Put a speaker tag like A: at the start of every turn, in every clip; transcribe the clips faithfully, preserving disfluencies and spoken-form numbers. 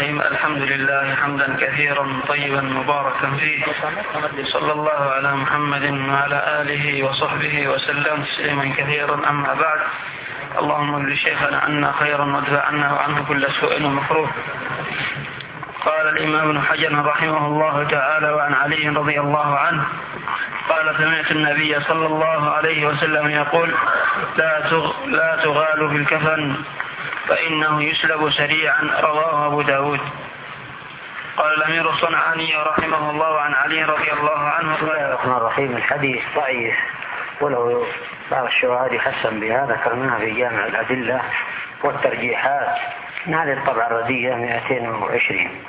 A: الرحيم. الحمد لله حمدا كثيرا طيبا مباركا فيه، صلى الله على محمد وعلى آله وصحبه وسلم تسليما كثيرا. أما بعد، اللهم اجزي شيخنا عنا خيرا وادفع عنا وعنه كل سوء ومكروه. قال الإمام ابن حجر رحمه الله تعالى: وعن علي رضي الله عنه قال: سمعت النبي صلى الله عليه وسلم يقول: لا لا تغالوا في الكفن فإنه يسلب سريعا. رواه أبو داود. قال الأمير الصنعاني رحمه الله عن علي رضي الله عنه:
B: بسم الله الرحمن الرحيم. الحديث ضعيف ولو بعض الشواهد حسن بها، ذكرناها في جامع الأدلة والترجيحات من هذه الطبعة الردية مئتين وعشرين.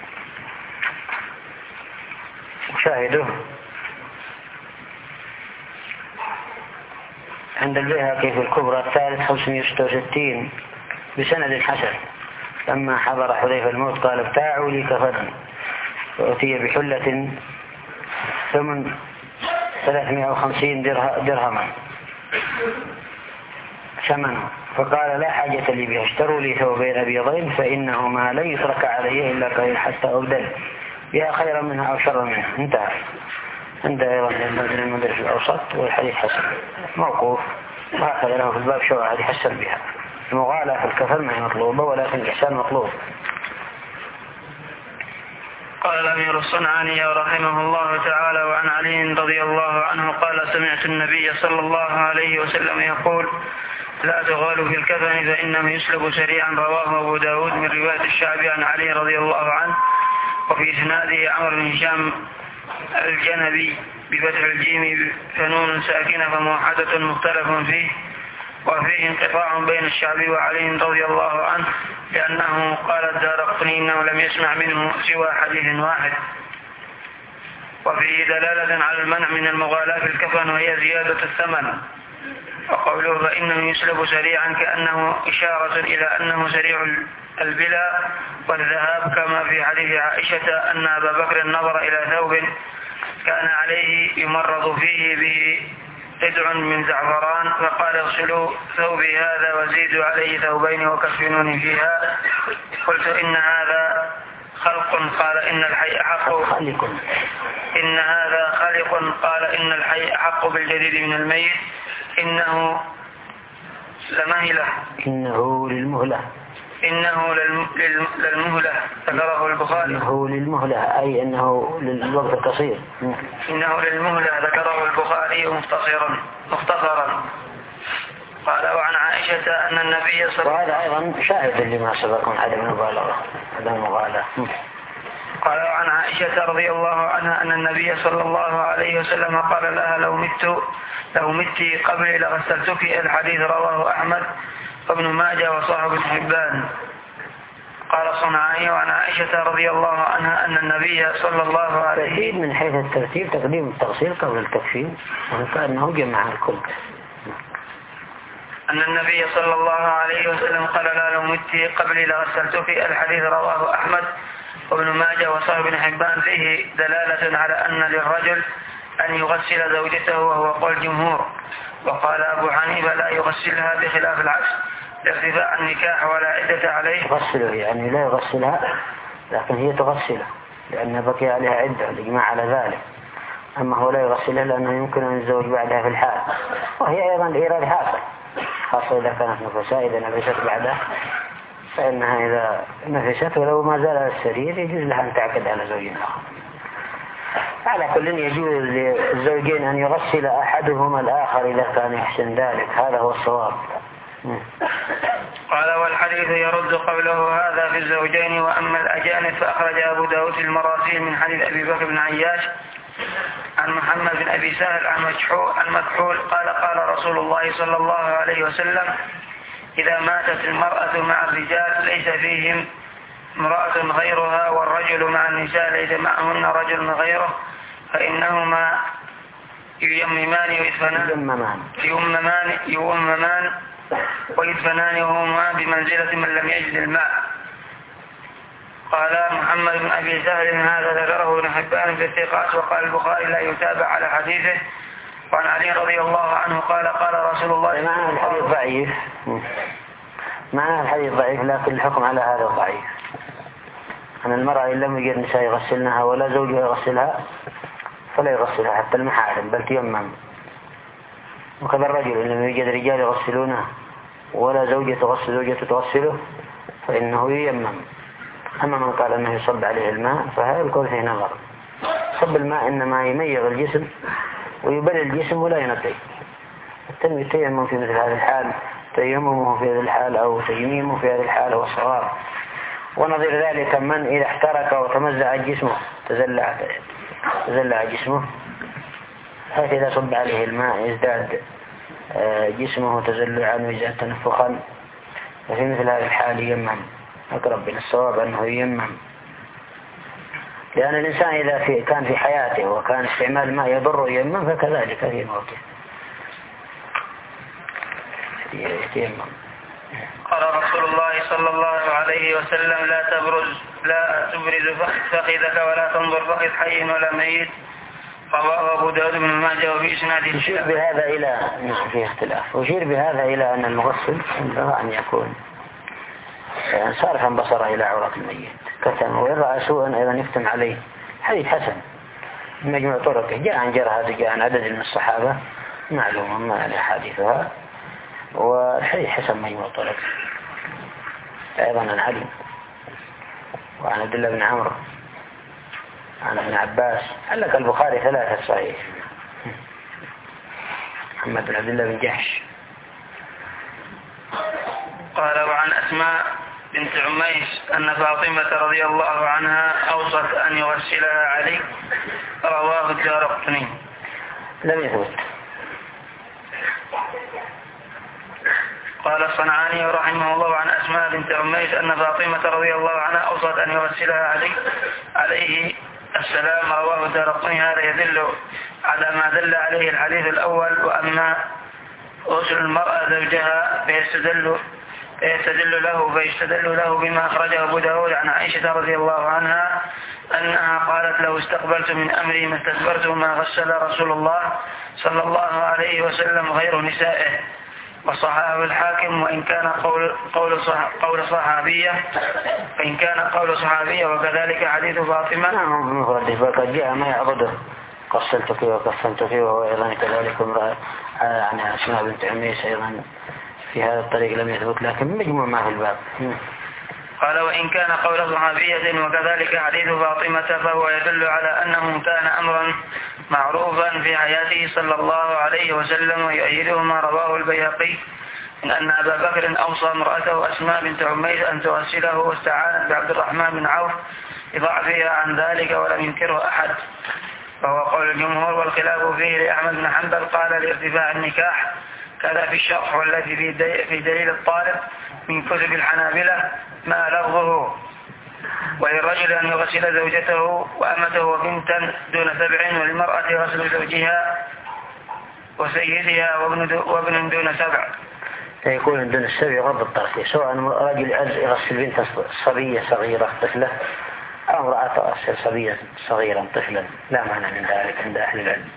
B: وشاهده عند البيهقي في الكبرى الثالث خمسمائة وستة وستين بسند حسن: لما حضر حذيفة الموت قال: ابتاعوا لي كفنا، فأتي بحلة ثمن ثلاثمائة وخمسين درهما ثمنه، فقال: لا حاجة لي بها، اشتروا لي ثوبين أبيضين فإنهما لن يترك علي إلا قليل حتى أبدل بها خيرا منها أو شرا منها. انتهى. عند أيضا المدرس الأوسط، والحديث حسن موقوف، وهكذا له في الباب شواهد حسن بها. المغالاة في الكفن ما هي مطلوبة، ولكن الإحسان مطلوب.
A: قال الأمير الصنعاني رحمه الله تعالى: وعن علي رضي الله عنه قال: سمعت النبي صلى الله عليه وسلم يقول: لا تغالوا في الكفن فإنه يسلب سريعا. رواه أبو داود من رواية الشعبي عن علي رضي الله عنه، وفي إسناده عمرو بن هشام الجنبي بفتح الجيم فنون ساكنة فموحدة مختلف فيه، وفيه انقطاع بين الشعبي وعلي رضي الله عنه، لأنه قال الدارقطني إنه لم يسمع منه سوى حديث واحد. وفيه دلالة على المنع من المغالاة في الكفن، وهي زيادة الثمن. وقوله فإنه يسلب سريعا كأنه إشارة إلى أنه سريع البلا والذهاب، كما في حديث عائشة أن أبا بكر نظر إلى ثوب كان عليه يمرض فيه به قدع من زعفران، فقال: اغسلوا ثوبي هذا وزيدوا عليه ثوبين وكفنوني فيها. قلت: إن هذا خلق؟ قال: إن الحي أحق إن هذا خلق قال: إن الحي أحق بالجديد من الميت. إنه لمهلة
B: إنه للمهلة
A: إنه للمهلة ذكره البخاري.
B: إنه للمهلة أي إنه للوقت القصير.
A: إنه للمهلة ذكره البخاري مختصرا مختصرا. قال: وعن عائشة أن النبي صلى الله عليه وسلم،
B: وهذا أيضا شاهد لما سبق من عدم المبالغة عدم المغالاة.
A: قال: وعن عائشة رضي الله عنها أن النبي صلى الله عليه وسلم قال لها: لو مت لو مت قبل لغسلتك. الحديث رواه أحمد وابن ماجه وصاحب ابن حبان. قال صنعاني: وعن عائشة رضي الله عنها أن النبي صلى الله عليه وسلم،
B: ترتيب من حيث الترتيب تقديم التغسيل قبل التكفين، وكأنه جمع الكل.
A: أن النبي صلى الله عليه وسلم قال لها: لو مت قبل لغسلتك. الحديث رواه أحمد وابن ماجه وصاحب ابن حبان. فيه دلالة على أن للرجل أن يغسل زوجته، وهو قول الجمهور. وقال أبو حنيفة: لا يغسلها بخلاف العكس لارتفاع النكاح ولا عدة عليه.
B: يغسله يعني لا يغسلها، لكن هي تغسله لأن بقي عليها عدة، الإجماع على ذلك. أما هو لا يغسلها لأنه يمكن أن يتزوج بعدها في الحال، وهي أيضا إيراد حاصل، خاصة إذا كانت نفساء. إذا نفست بعدها فإنها إذا نفست ولو ما زال على السرير يجوز لها أن تعقد على زوج آخر. على كل يجوز للزوجين أن يغسل أحدهما الآخر إذا كان يحسن ذلك، هذا هو الصواب.
A: قال: والحديث يرد قوله هذا في الزوجين. وأما الأجانب فأخرج أبو داود في المراسيل من حديث أبي بكر بن عياش عن محمد بن أبي سهل عن مكحول قال: قال رسول الله صلى الله عليه وسلم: إذا ماتت المرأة مع الرجال ليس فيهم امرأة غيرها، والرجل مع النساء ليس معهن رجل غيره، فإنهما ييممان ويدفنان يؤممان يؤممان ويدفنان وهما بمنزلة من لم يجد الماء. قال محمد بن أبي سهل: هذا ذكره ابن حبان في الثقات. وقال البخاري: لا يتابع على حديثه. وعن علي رضي الله عنه قال: قال رسول الله.
B: معنى الحديث ضعيف معنى الحديث ضعيف لكن الحكم على هذا ضعيف. أن المرأة إن لم يجد نساء يغسلنها ولا زوجها يغسلها فلا يغسلها حتى المحارم بل تيمم. وكذا الرجل إن لم يجد رجال يغسلونه ولا زوجة تغسل زوجة تغسله فإنه ييمم. أما من قال أنه يصب عليه الماء فهذا القول فيه نظر. صب الماء إنما يميغ الجسم ويبل الجسم ولا ينقي. التيمم في مثل هذه الحال تيممه في هذه الحال أو تيميمه في هذه الحال هو الصواب. ونظير ذلك من إذا احترق وتمزع جسمه تزلع تزلع جسمه حيث إذا صب عليه الماء يزداد جسمه تزلعا ويزداد تنفخا وفي مثل هذه الحال ييمم. أقرب إلى الصواب أنه ييمم، لأن الإنسان إذا في كان في حياته وكان استعمال الماء يضره ييمم فكذلك في موته يتيمم.
A: قال رسول الله صلى الله عليه وسلم لا تبرز لا تبرز فخذك ولا تنظر فخذ حي ولا ميت. رواه أبو داود بن ماجه وفي إسناده.
B: يشير بهذا إلى في اختلاف ويشير بهذا إلى أن المغسل ينبغي أن يكون صارفا بصره إلى عورة الميت كتم وإن رأى سوءا أيضا يفتم عليه. حديث حسن مجموع طرقه جاء عن جرهة جاء عن عدد من الصحابة معلوم ما على حديثها والحديث حسن مجموع طرقه أيضا عن علي وعن عبد الله بن عمرو عن ابن عباس. علق البخاري ثلاثة صحيح محمد بن عبد الله بن جحش.
A: قال وعن أسماء بنت عميس أن فاطمة رضي الله عنها أوصت أن يغسلها علي. رواه الدارقطني.
B: لم يثبت.
A: قال الصنعاني رحمه الله عن أسماء بنت عميس أن فاطمة رضي الله عنها أوصت أن يغسلها علي عليه السلام. رواه الدارقطني. هذا يدل على ما دل عليه الحديث الأول. وأما غسل المرأة زوجها فيستدل فيستدل له فيستدل له بما أخرجه أبو داود عن عائشة رضي الله عنها أنها قالت لو استقبلت من أمري ما استدبرت ما غسل رسول الله صلى الله عليه وسلم غير نسائه. وصححه الحاكم وإن كان قول قول صح قول صحابية فإن كان قول صحابية وكذلك حديث فاطمة.
B: نعم مفرد فقد جاء ما يعبده قصلتك وقصلتك وهو أيضا كذلك امرأة عن أسماء بنت عميس أيضا في هذا الطريق لم يثبت لكن مجموع ما في الباب.
A: قال وإن كان قول صحابية وكذلك حديث فاطمة فهو يدل على أنه كان أمرا معروفا في حياته صلى الله عليه وسلم. ويؤيده ما رواه البيهقي من أن أبا بكر أوصى امرأته أسماء بنت عميس أن تغسله واستعانت بعبد الرحمن بن عوف لضعفها عن ذلك ولم ينكره أحد. فهو قول الجمهور والخلاف فيه لأحمد بن حنبل قال لارتفاع النكاح كذا في الشرح والذي في دليل الطالب من كتب الحنابلة ما لفظه. وللرجل أن يغسل زوجته وأمته وبنتا دون سبع وللمرأة غسل زوجها وسيدها وابن دون سبع.
B: يكون دون السبع يغض الطرف سواء رجل يغسل بنت صبية صغيرة طفلة أو امرأة تغسل صبية صغيرا طفلا لا معنى من ذلك عند أهل العلم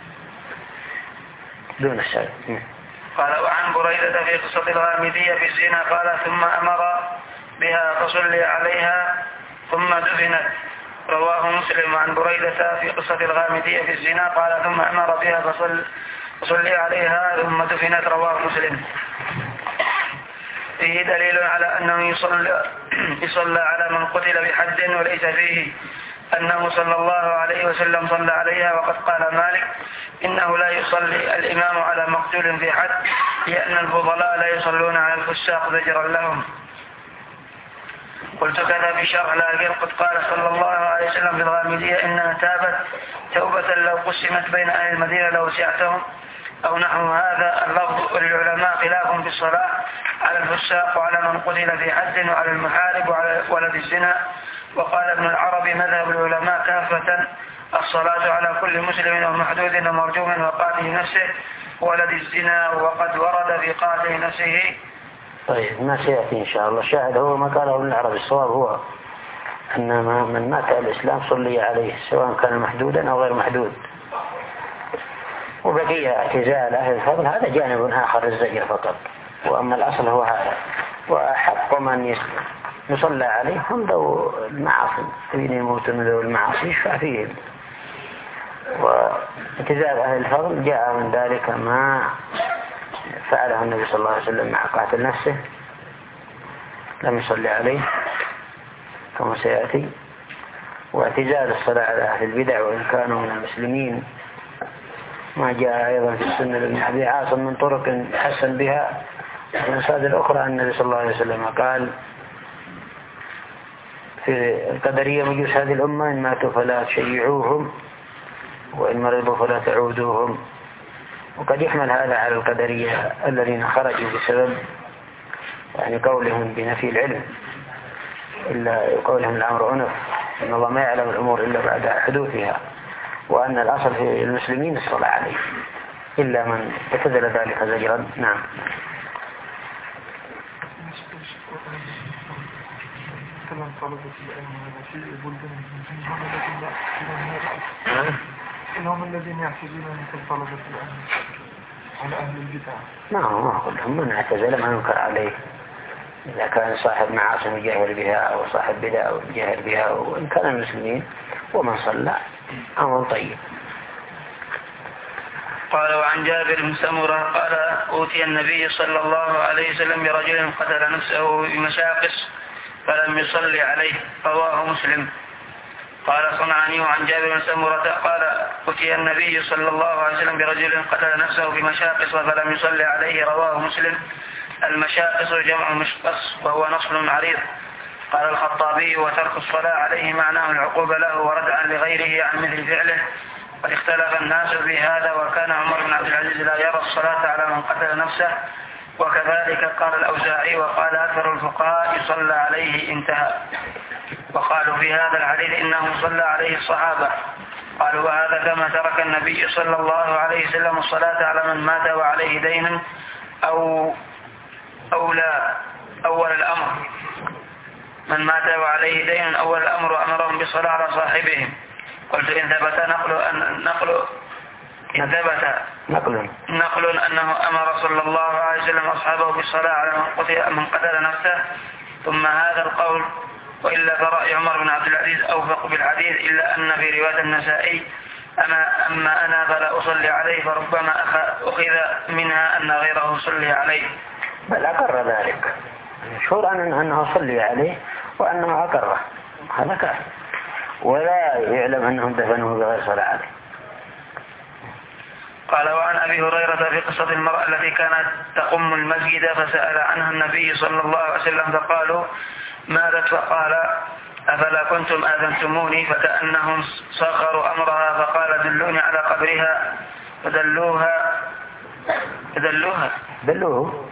B: دون السبع.
A: قال وعن بريدة في قصة الغامدية في الزنا قال ثم أمر بها فصلي عليها ثم دفنت. رواه مسلم. عن بريدة في قصة الغامدية في الزنا قال ثم أمر بها فصل فصلي عليها ثم دفنت. رواه مسلم. فيه دليل على أنه يصلى, يصلى على من قتل بحد وليس فيه أنه صلى الله عليه وسلم صلى عليها. وقد قال مالك إنه لا يصلي الإمام على مقتول في حد لأن الفضلاء لا يصلون على الفساق زجرا لهم. قلت كذا في شرح لكن قد قال صلى الله عليه وسلم في الغامدية إنها تابت توبة لو قسمت بين أهل المدينة لوسعتهم أو نحو هذا اللفظ. وللعلماء خلاف في الصلاة على الفساق وعلى من قتل في حد وعلى المحارب وعلى ولد الزنا. وقال ابن العربي مذهب العلماء كافة الصلاة على كل مسلم ومحدود ومرجوم وقاتل نفسه ولد الزنا وقد ورد في قاتل نفسه.
B: طيب ما سيأتي إن شاء الله. شاهد هو ما قاله ابن العربي الصواب هو أن من مات الإسلام صلي عليه سواء كان محدودا أو غير محدود. وبقي اعتزال أهل الفضل هذا جانب آخر الزجر فقط. وأما الأصل هو هذا. وحق من يصلى عليهم ذو المعاصي الذين يموتون ذو المعاصي يشفع فيهم. واتزال أهل الفضل جاء من ذلك ما فعله النبي صلى الله عليه وسلم مع قاتل نفسه، لم يصلي عليه كما سيأتي. واعتزال الصلاة على أهل البدع وإن كانوا من المسلمين ما جاء أيضا في السنة لابن أبي عاصم من طرق حسن بها من مصادر أخرى أن النبي صلى الله عليه وسلم قال في القدرية مجوس هذه الأمة إن ماتوا فلا تشيعوهم وإن مرضوا فلا تعودوهم. وقد يحمل هذا على القدرية الذين خرجوا بسبب يعني قولهم بنفي العلم، إلا قولهم الأمر أنف، إن الله ما يعلم الأمور إلا بعد حدوثها، وأن الأصل في المسلمين الصلاة عليه إلا من اعتزل ذلك زجرا. نعم.
C: كلام طلبة العلم في بلدان هم الذين يعتزلون مثل طلبة العلم على أهل البدع.
B: نعم، ما كلهم من اعتزل ما ينكر عليه إذا كان صاحب معاصي يجاهر بها أو صاحب بدع أو يجاهر بها، وإن كان المسلمين ومن صلى أمر طيب.
A: قال وعن جابر بن سمرة قال أوتي النبي صلى الله عليه وسلم برجل قتل نفسه بمشاقص فلم يصلي عليه، رواه مسلم. قال صنعاني عن جابر بن سمرة قال أتي النبي صلى الله عليه وسلم برجل قتل نفسه بمشاقص فلم يصلي عليه، رواه مسلم. المشاقص جمع مشقص وهو نصب عريض. قال الخطابي وترك الصلاة عليه معناه العقوبة له وردعا لغيره عن مثل فعله. قد اختلف الناس في هذا، وكان عمر بن عبد العزيز لا يرى الصلاة على من قتل نفسه، وكذلك قال الأوزاعي وقال أكثر الفقهاء يصلى عليه، انتهى. وقالوا في هذا الحديث إنه صلى عليه الصحابة. قالوا وهذا كما ترك النبي صلى الله عليه وسلم الصلاة على من مات وعليه دين أو أو لا أول الأمر من مات وعليه دين أول الأمر وأمرهم بالصلاة على صاحبهم. قلت إن ثبت نقل أن نقل إن ثبت
B: نقل
A: نقل أنه أمر صلى الله عليه وسلم أصحابه بالصلاة على من قتل من قتل نفسه ثم هذا القول، وإلا فرأي عمر بن عبد العزيز أوفق بالحديث، إلا أن في رواية النسائي أما, أما أنا فلا أصلي عليه، فربما أخذ منها أن غيره صلي عليه.
B: بل أقر ذلك، مشهور أنه صلي عليه وأنه أقره، هذا كان ولا يعلم أنهم دفنوه بغير صلاة عليه.
A: قال وعن أبي هريرة في قصة المرأة التي كانت تقم المسجد فسأل عنها النبي صلى الله عليه وسلم فقالوا ماتت، فقال أفلا كنتم آذنتموني، فكأنهم صغروا أمرها، فقال دلوني على قبرها فدلوها فدلوها
B: دلوه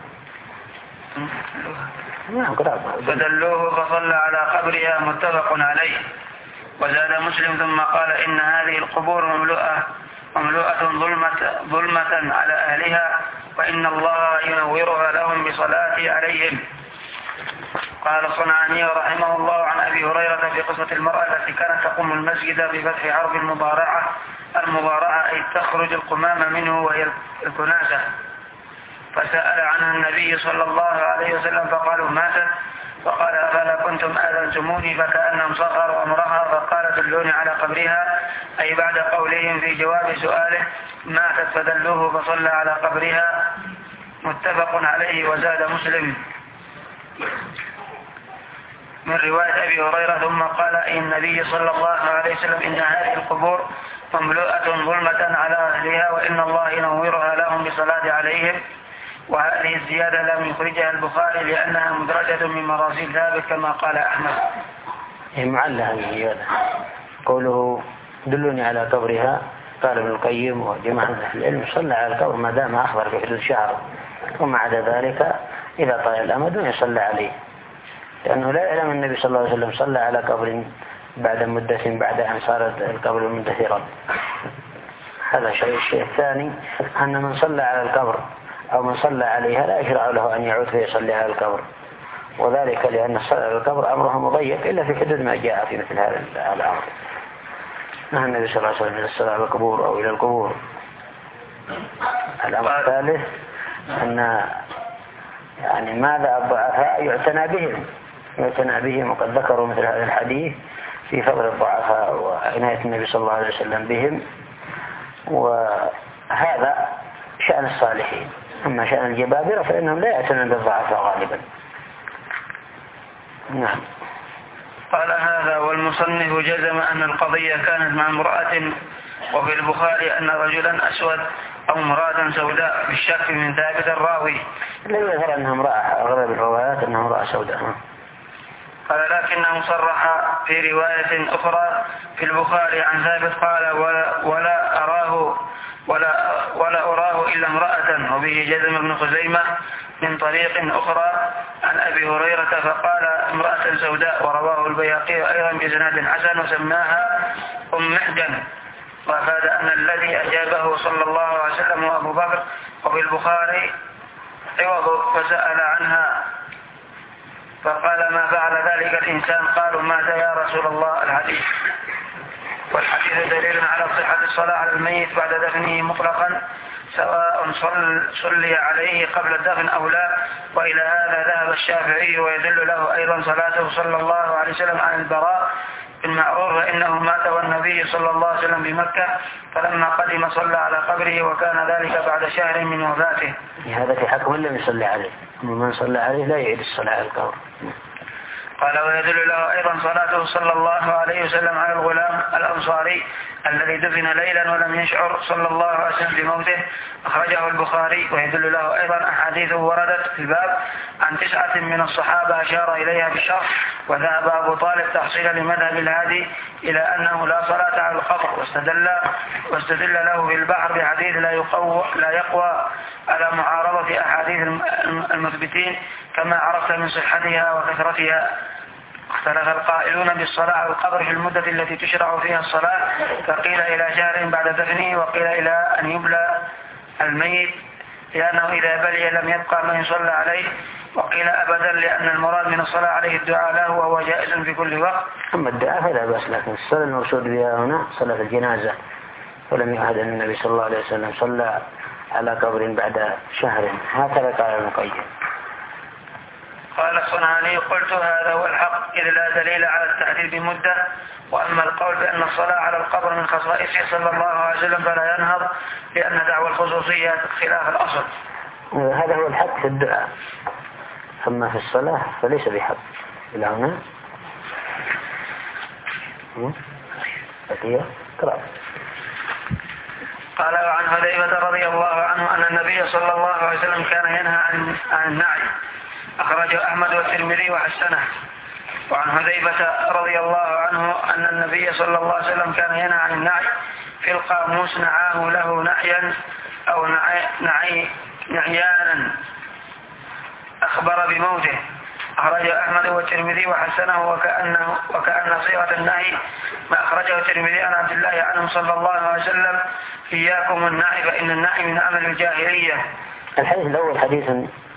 A: فدلوه فصلى على قبرها، متفق عليه. وزاد مسلم ثم قال إن هذه القبور مملوءة مملوءة ظلمة, ظلمة على أهلها، وإن الله ينورها لهم بصلاة عليهم. قال صنعاني رحمه الله عن أبي هريرة في قصة المرأة التي كانت تقوم المسجد بفتح حرف المضارعة المضارعة أي تخرج القمامة منه وهي الكناسة، فسأل عنها النبي صلى الله عليه وسلم فقالوا ماتت، فقال أفلا كنتم آذنتموني، فكأنهم صغروا أمرها، فقال دلوني على قبرها، أي بعد قولهم في جواب سؤاله ماتت فدلوه فصلى على قبرها، متفق عليه. وزاد مسلم من رواية أبي هريرة ثم قال أي النبي صلى الله عليه وسلم إن هذه القبور مملوءة ظلمة على أهلها، وإن الله ينورها لهم بصلاة عليهم. وهذه الزيادة لم يخرجها البخاري لأنها مدرجة من مراسيل ثابت كما قال أحمد.
B: معلّة هذه الزيادة، قوله دلوني على قبرها، قال ابن القيم وجماعة من أهل العلم صلى على القبر ما دام أخبر في حدود شهر، وما عدا ذلك إذا طال الأمد يصلى عليه، لأنه لا يعلم النبي صلى الله عليه وسلم صلى على قبر بعد مدة بعد أن صارت القبر مندثرا. هذا شيء. الشيء الثاني أن من صلى على القبر أو من صلى عليها لا يشرع له أن يعود فيصلي على القبر، وذلك لأن الصلاة على القبر أمره مضيق إلا في حدود ما جاء في مثل هذا الأمر. نهى النبي صلى الله عليه وسلم إلى الصلاة على القبور أو إلى القبور. الأمر الثالث أن يعني ماذا الضعفاء يعتنى بهم، يعتنى بهم، وقد ذكروا مثل هذا الحديث في فضل الضعفاء وعناية النبي صلى الله عليه وسلم بهم، وهذا شأن الصالحين. أما شأن الجبابرة فإنهم لا يعتنون بالضعفاء غالبا. نعم.
A: قال هذا والمصنف جزم أن القضية كانت مع امرأة، وفي البخاري أن رجلا أسود أو امرأة سوداء بالشك من ثابت الراوي.
B: لا يظهر أنها امرأة، أغلب الروايات أنها امرأة سوداء.
A: قال لكنه صرح في رواية أخرى في البخاري عن ثابت قال ولا, ولا أراه ولا, ولا أراه إلا امرأة، وبه جزم ابن خزيمة من طريق أخرى عن أبي هريرة فقال امرأة سوداء، ورواه البيهقي أيضا بإسناد حسن وسماها أم محجن، وأفاد أن الذي أجابه صلى الله عليه وسلم أبو بكر، وفي البخاري عوض فسأل عنها فقال ما فعل ذلك الإنسان؟ قالوا مات يا رسول الله. الحديث. والحديث دليل على صحة الصلاة على الميت بعد دفنه مطلقا، سواء صل صلي عليه قبل الدفن أو لا، وإلى هذا ذهب الشافعي، ويدل له أيضا صلاته صلى الله عليه وسلم عن البراء المعروف فإنه مات والنبي صلى الله عليه وسلم بمكة، فلما قدم صلى على قبره، وكان ذلك بعد شهر من وفاته.
B: هذا في حكم لم يصلي عليه، ومن صلى عليه لا يعيد الصلاة على القبر.
A: قال ويدل له أيضا صلاته صلى الله عليه وسلم على الغلام الأنصاري الذي دفن ليلا ولم يشعر صلى الله عليه وسلم بموته، أخرجه البخاري. ويدل له أيضا أحاديث وردت في الباب عن تسعة من الصحابة أشار إليها بالشرح، وذهب أبو طالب تحصيلا لمذهب الهادي إلى أنه لا صلاة على القبر، واستدل, واستدل له في البحر بحديث لا, يقوى لا يقوى على معارضة أحاديث المثبتين كما عرفت من صحتها وكثرتها. اختلف القائلون بالصلاة على القبر في المدة التي تشرع فيها الصلاة، فقيل إلى شهر بعد دفنه، وقيل إلى أن يبلى الميت لأنه إذا بلي لم يبقى من يصلى عليه، وقيل أبدا لأن المراد من الصلاة عليه الدعاء له وهو جائز في كل وقت.
B: أما الدعاء فلا بأس، لكن الصلاة المقصود بها هنا صلاة الجنازة، ولم يعهد أن النبي صلى الله عليه وسلم صلى على قبر بعد شهر، هكذا قال المقيم.
A: قال الصنعاني قلت هذا هو الحق، إذ لا دليل على التعديل بمدة، وأما القول بأن الصلاة على القبر من خصائصه صلى الله عليه وسلم فلا ينهض، لأن دعوى الخصوصية خلاف الأصل.
B: هذا هو الحق في الدعاء، أما في الصلاة فليس بحق. إلى هنا
A: قال وعن حذيفة رضي الله عنه أن النبي صلى الله عليه وسلم كان ينهى عن, عن النعي، أخرجه أحمد والترمذي وحسنه. وعن حذيفة رضي الله عنه أن النبي صلى الله عليه وسلم كان ينهى عن النعي، في القاموس نعاه له نعيا أو نعي نعي نعيانا أخبر بموته، أخرجه أحمد والترمذي وحسنه. وكأنه وكأن صيغة النهي ما أخرجه الترمذي عن عبد الله عنه صلى الله عليه وسلم إياكم النعي فإن النعي من عمل الجاهلية.
B: الحديث الأول حديث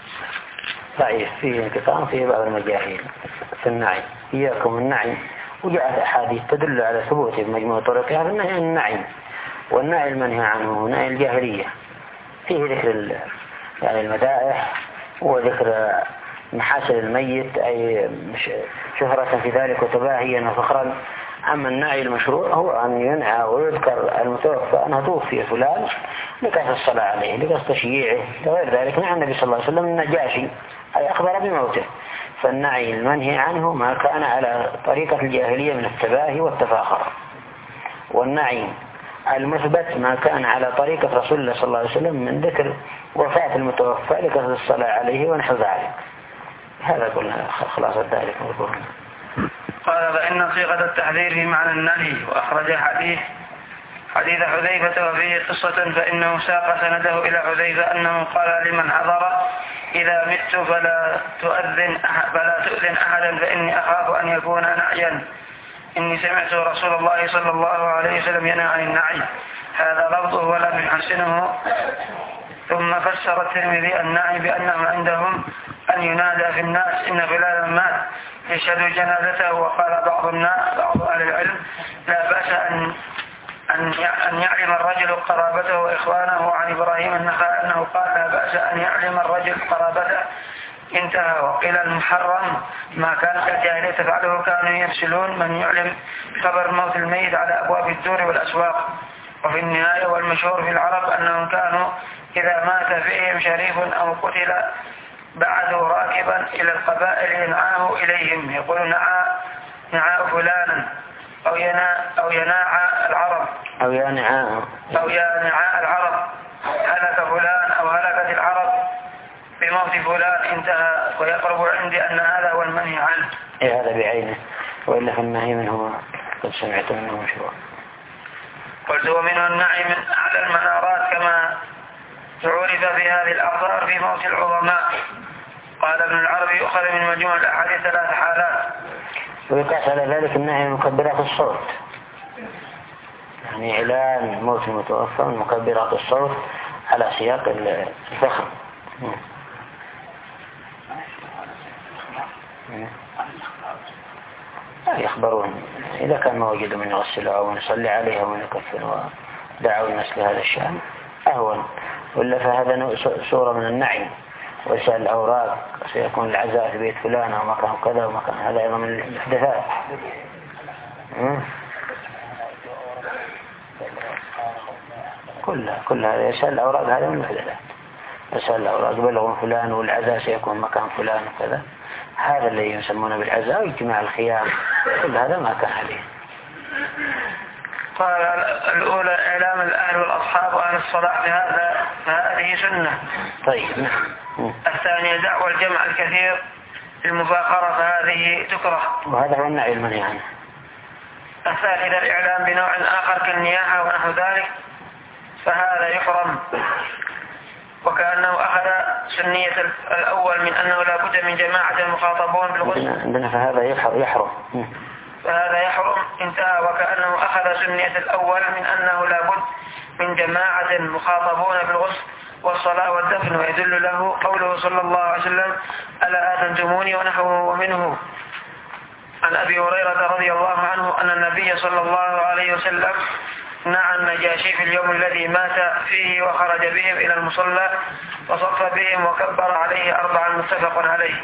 B: ضعيف فيه انقطاع فيه بعض المجاهيل في النعي، إياكم النعي، وجاءت أحاديث تدل على ثبوته بمجموع طرقها النهي عن النعي، والنعي المنهي عنه نعي الجاهلية، فيه ذكر يعني المدائح وذكر محاسن الميت أي شهرة في ذلك وتباهيا وفخرا. أما النعي المشروع هو أن ينعى ويذكر المتوفى أنه توفي فلان لكثرة الصلاة عليه لكثرة تشييعه وغير ذلك. نعى النبي صلى الله عليه وسلم النجاشي أي أخبر بموته، فالنعي المنهي عنه ما كان على طريقة الجاهلية من التباهي والتفاخر، والنعي المثبت ما كان على طريقة رسول الله صلى الله عليه وسلم من ذكر وفاة المتوفى لكثرة الصلاة عليه ونحو ذلك. هذا قلنا خلاصة ذلك.
A: قال فإن صيغة التحذير في معنى النهي، وأخرج حديث حديث حذيفة وفيه قصة فإنه ساق سنده إلى حذيفة أنه قال لمن حضر إذا مت فلا تؤذن فلا تؤذن أحدا فإني أخاف أن يكون نعيا، إني سمعت رسول الله صلى الله عليه وسلم ينهى عن النعي. هذا لفظه ولم يحسنه. ثم فسر الترمذي النعي بأنه عندهم أن ينادى في الناس إن فلانا مات يشهد جنازته. وقال بعض الناس بعض أهل العلم لا بأس أن أن يعلم الرجل قرابته وإخوانه. عن إبراهيم النخعي أنه قال لا بأس أن يعلم الرجل قرابته انتهى. وقيل المحرم ما كانت الجاهلية تفعله كانوا يرسلون من يعلم بخبر موت الميت على أبواب الدور والأسواق. وفي النهاية والمشهور في العرب أنهم كانوا إذا مات فيهم شريف أو قتل بعثوا راكبا إلى القبائل ينعاه إليهم يقول نعى نعى فلانا أو ينا أو يناعى العرب
B: أو ينعى
A: أو ينعى العرب هلك فلان أو هلكت العرب بموت فلان انتهى. ويقرب عندي أن هذا هو المنهي عنه.
B: إيه هذا بعينه، وإلا في النهي منه قد سمعت منه مشروع.
A: قلت ومنه النعي من أعلى المنارات كما عرف في هذه الأخبار في موت العظماء. قال ابن العربي يؤخذ من مجموع الأحاديث ثلاث حالات.
B: ويقاس على ذلك النهي من مكبرات الصوت، يعني إعلان موت المتوفى من مكبرات الصوت على سياق الفخر. يخبرون إذا كان ما وجدوا من يغسلها أو يصلي عليها ومن يكفن ودعوا الناس لهذا الشأن أهون. ولا فهذا صورة من النعي. وإرسال الأوراق سيكون العزاء في بيت فلان أو مكان كذا ومكان هذا أيضا من الإحداثات. كلها كلها إرسال الأوراق هذا من الإحداثات. إرسال الأوراق بلغوا فلان والعزاء سيكون مكان فلان وكذا، هذا اللي يسمونه بالعزاء واجتماع الخيام، كل هذا ما كان عليه.
A: قال الأولى إعلام الأهل والأصحاب وأهل الصلاح بهذا فهذه سنة.
B: طيب.
A: الثانية دعوة الجمع الكثير المفاخرة فهذه تكره،
B: وهذا هو النعي المنهي عنه.
A: الثالثة الإعلام بنوع آخر كالنياحة ونحو ذلك فهذا يحرم، وكأنه أخذ سنية الأول من أنه لا بد من جماعة المخاطبون بالغسل.
B: عندنا فهذا يحرم
A: فهذا يحرم انتهى. وكأنه أخذ سنية الأول من أنه لا بد من جماعة مخاطبون بالغسل والصلاة والدفن. ويدل له قوله صلى الله عليه وسلم ألا آذنتموني ونحوه. ومنه عن أبي هريرة رضي الله عنه أن النبي صلى الله عليه وسلم نعى النجاشي في اليوم الذي مات فيه وخرج بهم إلى المصلى وصف بهم وكبر عليه أربعا متفق عليه.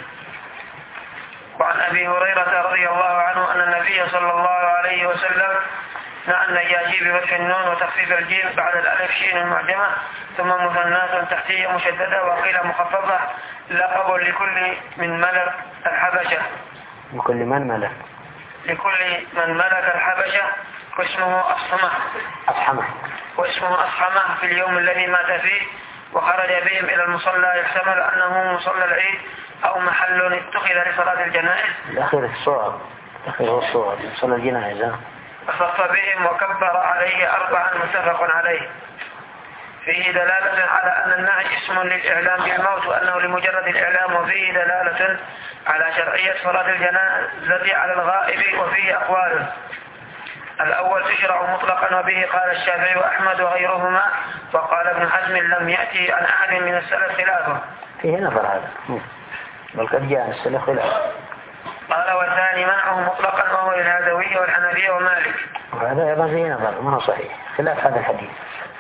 A: وعن أبي هريرة رضي الله عنه أن النبي صلى الله عليه وسلم نعى النجاشي بفتح النون وتخفيف الجيم بعد الألف شين المعجمة ثم مثنات تحتية مشددة وقيل مخففة لقب لكل من ملك الحبشة.
B: لكل من ملك
A: لكل من ملك الحبشة واسمه أصحمة
B: أصحمة
A: واسمه أصحمة في اليوم الذي مات فيه وخرج بهم إلى المصلى يحتمل أنه مصلى العيد أو محل اتخذ لصلاة الجنائز.
B: الأخير الصور الأخير هو الصور مصلى الجنائز.
A: فصف بهم وكبر عليه أربعا متفق عليه. فيه دلالة على أن النهي اسم للإعلام بالموت وأنه لمجرد الإعلام. وفيه دلالة على شرعية صلاة الجنازة على الغائب. وفيه أقوال. الأول تشرع مطلقا وبه قال الشافعي وأحمد وغيرهما. وقال ابن حزم لم يأتي عن أحد من السلف خلافه.
B: فيه نظر هذا بل قد جاء السلف خلافه.
A: قال والثاني منعه مطلقا وهو الهادوية والحنفية ومالك.
B: وهذا أيضا فيه نظر ما هو صحيح خلاف هذا الحديث.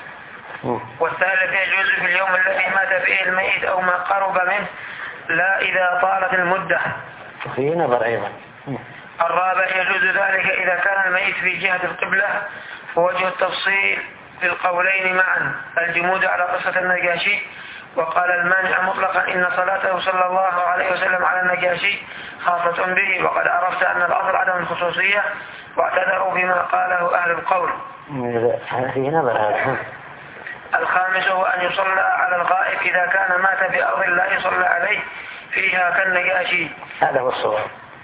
A: والثالث يجوز في اليوم الذي مات فيه الميت أو ما قرب منه لا إذا طالت المدة.
B: فيه نظر أيضا.
A: الرابع يجوز ذلك إذا كان الميت في جهة القبلة. ووجه التفصيل في القولين معا الجمود على قصة النجاشي. وقال المانع مطلقا إن صلاته صلى الله عليه وسلم على النجاشي خاصة به. وقد عرفت أن الأصل عدم الخصوصية واعتذروا بما قاله أهل القول.
B: فيه نظر هذا.
A: الخامس هو أن يصلى على الغائب إذا كان مات بأرض لا يصلى عليه فيها كالنجاشي.
B: هذا هو الصواب.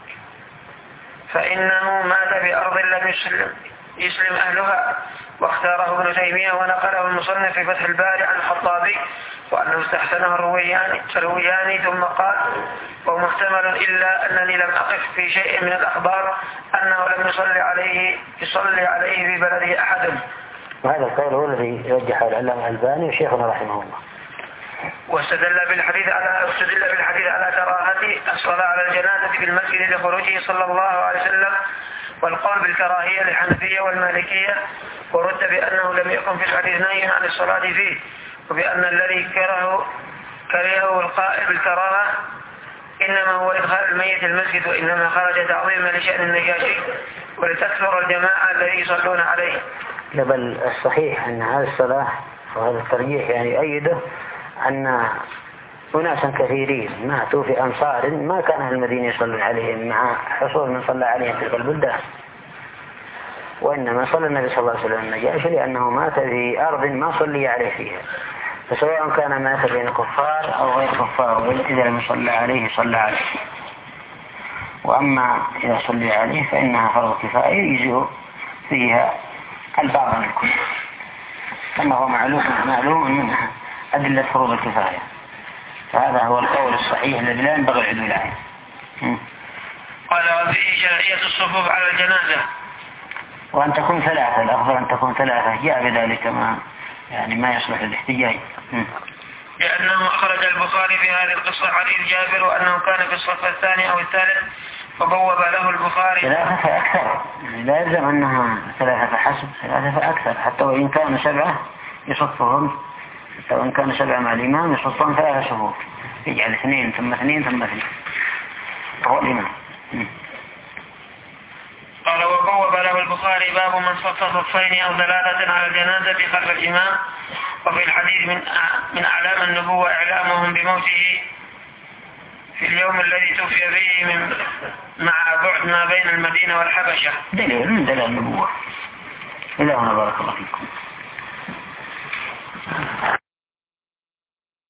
A: فإنه مات بأرض لم يسلم, يسلم أهلها. واختاره ابن تيمية ونقله المصنف في فتح الباري عن الخطابي وأنه استحسنه الروياني ثم قال ومحتمل إلا أنني لم أقف في شيء من الأخبار أنه لم يصلي عليه يصلي عليه في بلده أحد.
B: وهذا القول هو الذي يرجح العلامة الألباني وشيخنا رحمه الله.
A: واستدل بالحديث على استدل بالحديث على كراهة الصلاة على الجنازة في المسجد لخروجه صلى الله عليه وسلم. والقول بالكراهية للحنفية والمالكية ورد بأنه لم يكن في الحديث نهي عن الصلاة فيه. وبأن الذي كرهه كرهه القائل بالكراهة إنما هو إدخال الميت المسجد، وإنما خرج تعظيما لشأن النجاشي ولتكثر الجماعة الذي يصلون عليه.
B: بل الصحيح أن هذه الصلاة وهذا الترجيح يعني يؤيده أن أناسا كثيرين ماتوا في أمصار ما كان أهل المدينة يصلون عليهم مع حصول من صلى عليهم تلك البلدان، وإنما صلى النبي صلى الله عليه وسلم النجاشي لأنه مات في أرض ما صلي عليه فيها، فسواء كان مات بين كفار أو غير كفار إذا لم يصلى عليه صلى عليه. وأما إذا صلي عليه فإنها فرض كفاية يجزئ فيها البعض من الكل، كما هو معلوم معلوم منها أدلة فروض الكفاية. فهذا هو القول الصحيح الذي لا ينبغي العدول عنه.
A: قال وفيه شرعية الصفوف على الجنازة،
B: وأن تكون ثلاثة، الأفضل أن تكون ثلاثة، جاء بذلك ما يعني ما يصلح الاحتجاج.
A: لأنه أخرج البخاري في هذه القصة حديث جابر وأنه كان في الصف الثاني أو الثالث فبوب له البخاري.
B: ثلاثة فأكثر، لا يلزم أنها ثلاثة فحسب، ثلاثة فأكثر، حتى وإن كانوا سبعة يصفهم، حتى وإن كانوا سبعة مع الإمام يصفهم ثلاثة صفوف، يجعل اثنين ثم اثنين ثم اثنين هو الإمام.
A: قال وبوب له البخاري باب من صف صفين أو ثلاثة على الجنازة خلف الإمام. وفي الحديث من من أعلام النبوة إعلامهم بموته في اليوم الذي توفي فيه من مع بعد ما بين المدينة والحبشة.
B: دليل من دليل النبوة. إلهنا بارك الله فيكم.